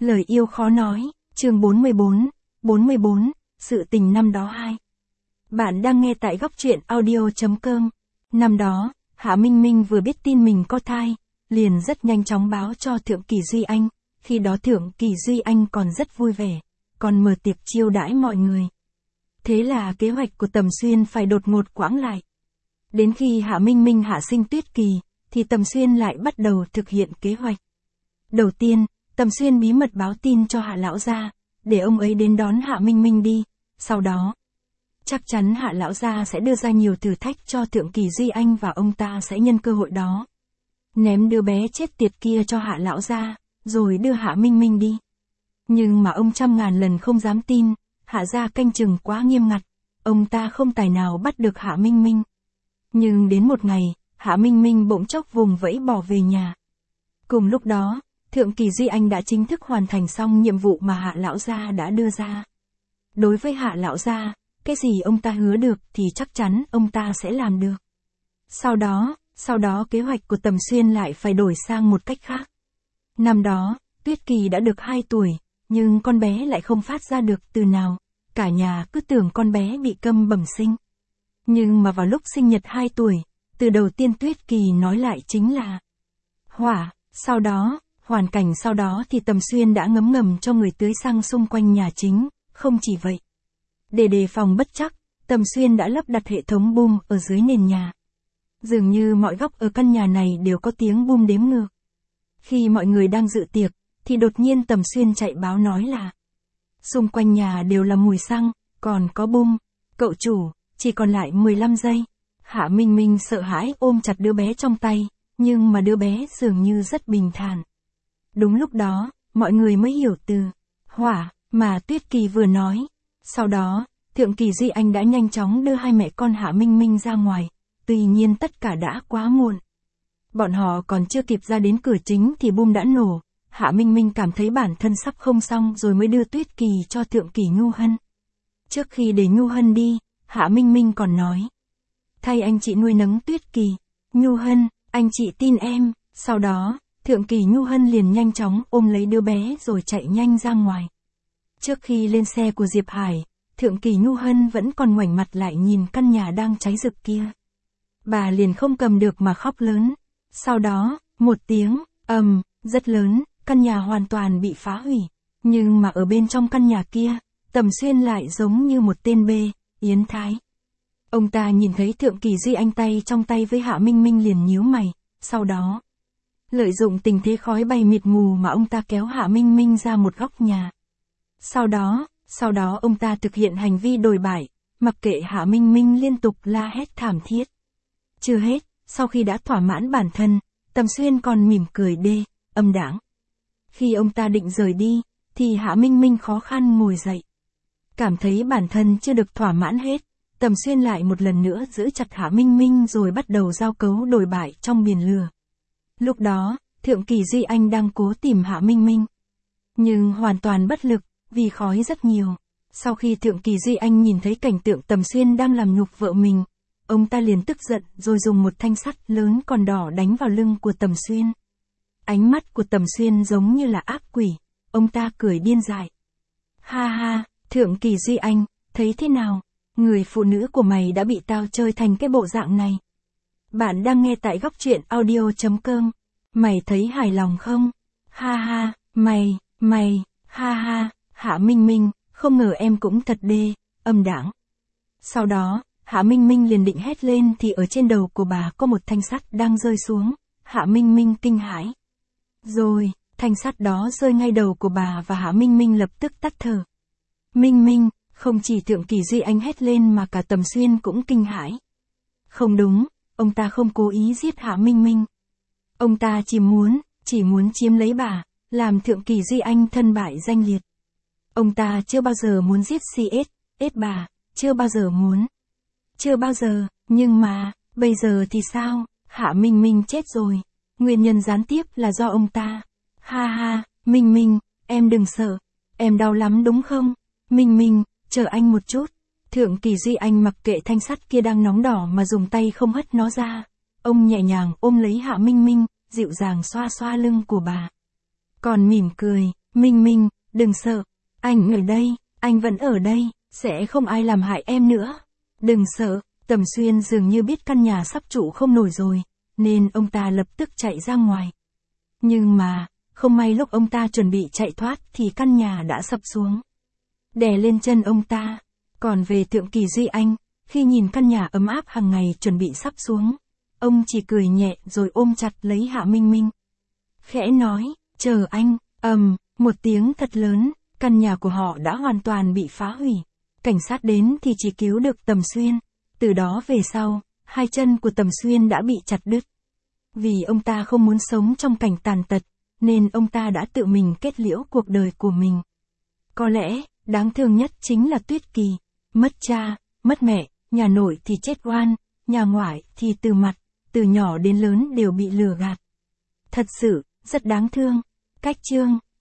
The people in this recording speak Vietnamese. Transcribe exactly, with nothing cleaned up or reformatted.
Lời yêu khó nói, chương bốn mươi bốn, bốn mươi bốn, sự tình năm đó hai. Bạn đang nghe tại góc truyện audio.com. Năm đó, Hạ Minh Minh vừa biết tin mình có thai, liền rất nhanh chóng báo cho Thượng Kỳ Duy Anh, khi đó Thượng Kỳ Duy Anh còn rất vui vẻ, còn mở tiệc chiêu đãi mọi người. Thế là kế hoạch của Tầm Xuyên phải đột ngột quãng lại. Đến khi Hạ Minh Minh hạ sinh Tuyết Kỳ, thì Tầm Xuyên lại bắt đầu thực hiện kế hoạch. Đầu tiên, Tầm Xuyên bí mật báo tin cho Hạ Lão Gia, để ông ấy đến đón Hạ Minh Minh đi, sau đó, chắc chắn Hạ Lão Gia sẽ đưa ra nhiều thử thách cho Thượng Kỳ Duy Anh và ông ta sẽ nhân cơ hội đó ném đứa bé chết tiệt kia cho Hạ Lão Gia, rồi đưa Hạ Minh Minh đi. Nhưng mà ông trăm ngàn lần không dám tin, Hạ gia canh chừng quá nghiêm ngặt, ông ta không tài nào bắt được Hạ Minh Minh. Nhưng đến một ngày, Hạ Minh Minh bỗng chốc vùng vẫy bỏ về nhà. Cùng lúc đó, Thượng Kỳ Duy Anh đã chính thức hoàn thành xong nhiệm vụ mà Hạ Lão Gia đã đưa ra. Đối với Hạ Lão Gia, cái gì ông ta hứa được thì chắc chắn ông ta sẽ làm được. Sau đó, sau đó kế hoạch của Tầm Xuyên lại phải đổi sang một cách khác. Năm đó, Tuyết Kỳ đã được hai tuổi, nhưng con bé lại không phát ra được từ nào, cả nhà cứ tưởng con bé bị câm bẩm sinh. Nhưng mà vào lúc sinh nhật hai tuổi, từ đầu tiên Tuyết Kỳ nói lại chính là hỏa, sau đó, hoàn cảnh sau đó thì Tầm Xuyên đã ngấm ngầm cho người tưới xăng xung quanh nhà chính, không chỉ vậy. Để đề phòng bất trắc, Tầm Xuyên đã lắp đặt hệ thống boom ở dưới nền nhà. Dường như mọi góc ở căn nhà này đều có tiếng boom đếm ngược. Khi mọi người đang dự tiệc, thì đột nhiên Tầm Xuyên chạy báo nói là xung quanh nhà đều là mùi xăng, còn có boom, cậu chủ, chỉ còn lại mười lăm giây. Hạ Minh Minh sợ hãi ôm chặt đứa bé trong tay, nhưng mà đứa bé dường như rất bình thản. Đúng lúc đó, mọi người mới hiểu từ hỏa mà Tuyết Kỳ vừa nói. Sau đó, Thượng Kỳ Duy Anh đã nhanh chóng đưa hai mẹ con Hạ Minh Minh ra ngoài, tuy nhiên tất cả đã quá muộn. Bọn họ còn chưa kịp ra đến cửa chính thì boom đã nổ. Hạ Minh Minh cảm thấy bản thân sắp không xong rồi mới đưa Tuyết Kỳ cho Thượng Kỳ Nhu Hân. Trước khi để Nhu Hân đi, Hạ Minh Minh còn nói: thay anh chị nuôi nấng Tuyết Kỳ, Nhu Hân, anh chị tin em. Sau đó, Thượng Kỳ Nhu Hân liền nhanh chóng ôm lấy đứa bé rồi chạy nhanh ra ngoài. Trước khi lên xe của Diệp Hải, Thượng Kỳ Nhu Hân vẫn còn ngoảnh mặt lại nhìn căn nhà đang cháy rực kia. Bà liền không cầm được mà khóc lớn. Sau đó, một tiếng ầm rất lớn, căn nhà hoàn toàn bị phá hủy. Nhưng mà ở bên trong căn nhà kia, Tầm Xuyên lại giống như một tên bê, Yến Thái. Ông ta nhìn thấy Thượng Kỳ Duy Anh tay trong tay với Hạ Minh Minh liền nhíu mày, sau đó, lợi dụng tình thế khói bay mịt mù mà ông ta kéo Hạ Minh Minh ra một góc nhà. Sau đó, sau đó ông ta thực hiện hành vi đồi bại, mặc kệ Hạ Minh Minh liên tục la hét thảm thiết. Chưa hết, sau khi đã thỏa mãn bản thân, Tầm Xuyên còn mỉm cười đê, âm đãng. Khi ông ta định rời đi, thì Hạ Minh Minh khó khăn ngồi dậy. Cảm thấy bản thân chưa được thỏa mãn hết, Tầm Xuyên lại một lần nữa giữ chặt Hạ Minh Minh rồi bắt đầu giao cấu đồi bại trong biển lửa. Lúc đó, Thượng Kỳ Duy Anh đang cố tìm Hạ Minh Minh. Nhưng hoàn toàn bất lực, vì khói rất nhiều. Sau khi Thượng Kỳ Duy Anh nhìn thấy cảnh tượng Tầm Xuyên đang làm nhục vợ mình, ông ta liền tức giận rồi dùng một thanh sắt lớn còn đỏ đánh vào lưng của Tầm Xuyên. Ánh mắt của Tầm Xuyên giống như là ác quỷ, ông ta cười điên dại. Ha ha, Thượng Kỳ Duy Anh, thấy thế nào? Người phụ nữ của mày đã bị tao chơi thành cái bộ dạng này. Bạn đang nghe tại góc truyện audio.com. Mày thấy hài lòng không? Ha ha, mày, mày, ha ha, Hạ Minh Minh, không ngờ em cũng thật đê, âm đãng. Sau đó, Hạ Minh Minh liền định hét lên thì ở trên đầu của bà có một thanh sắt đang rơi xuống. Hạ Minh Minh kinh hãi. Rồi, thanh sắt đó rơi ngay đầu của bà và Hạ Minh Minh lập tức tắt thở. Minh Minh, không chỉ Thượng Kỳ Duy Anh hét lên mà cả Tầm Xuyên cũng kinh hãi. Không đúng, ông ta không cố ý giết Hạ Minh Minh. Ông ta chỉ muốn, chỉ muốn chiếm lấy bà, làm Thượng Kỳ Duy Anh thân bại danh liệt. Ông ta chưa bao giờ muốn giết xê ét, ết bà, chưa bao giờ muốn. Chưa bao giờ, nhưng mà, bây giờ thì sao? Hạ Minh Minh chết rồi. Nguyên nhân gián tiếp là do ông ta. Ha ha, Minh Minh, em đừng sợ. Em đau lắm đúng không? Minh Minh, chờ anh một chút. Thượng Kỳ Duy Anh mặc kệ thanh sắt kia đang nóng đỏ mà dùng tay không hất nó ra. Ông nhẹ nhàng ôm lấy Hạ Minh Minh, dịu dàng xoa xoa lưng của bà. Còn mỉm cười, Minh Minh, đừng sợ. Anh ở đây, anh vẫn ở đây, sẽ không ai làm hại em nữa. Đừng sợ. Tầm Xuyên dường như biết căn nhà sắp trụ không nổi rồi, nên ông ta lập tức chạy ra ngoài. Nhưng mà, không may lúc ông ta chuẩn bị chạy thoát thì căn nhà đã sập xuống, đè lên chân ông ta. Còn về Thượng Kỳ Duy Anh, khi nhìn căn nhà ấm áp hàng ngày chuẩn bị sắp xuống, ông chỉ cười nhẹ rồi ôm chặt lấy Hạ Minh Minh. Khẽ nói, chờ anh, ầm, một tiếng thật lớn, căn nhà của họ đã hoàn toàn bị phá hủy. Cảnh sát đến thì chỉ cứu được Tầm Xuyên. Từ đó về sau, hai chân của Tầm Xuyên đã bị chặt đứt. Vì ông ta không muốn sống trong cảnh tàn tật, nên ông ta đã tự mình kết liễu cuộc đời của mình. Có lẽ, đáng thương nhất chính là Tuyết Kỳ. Mất cha, mất mẹ, nhà nội thì chết oan, nhà ngoại thì từ mặt, từ nhỏ đến lớn đều bị lừa gạt. Thật sự, rất đáng thương. Cách chương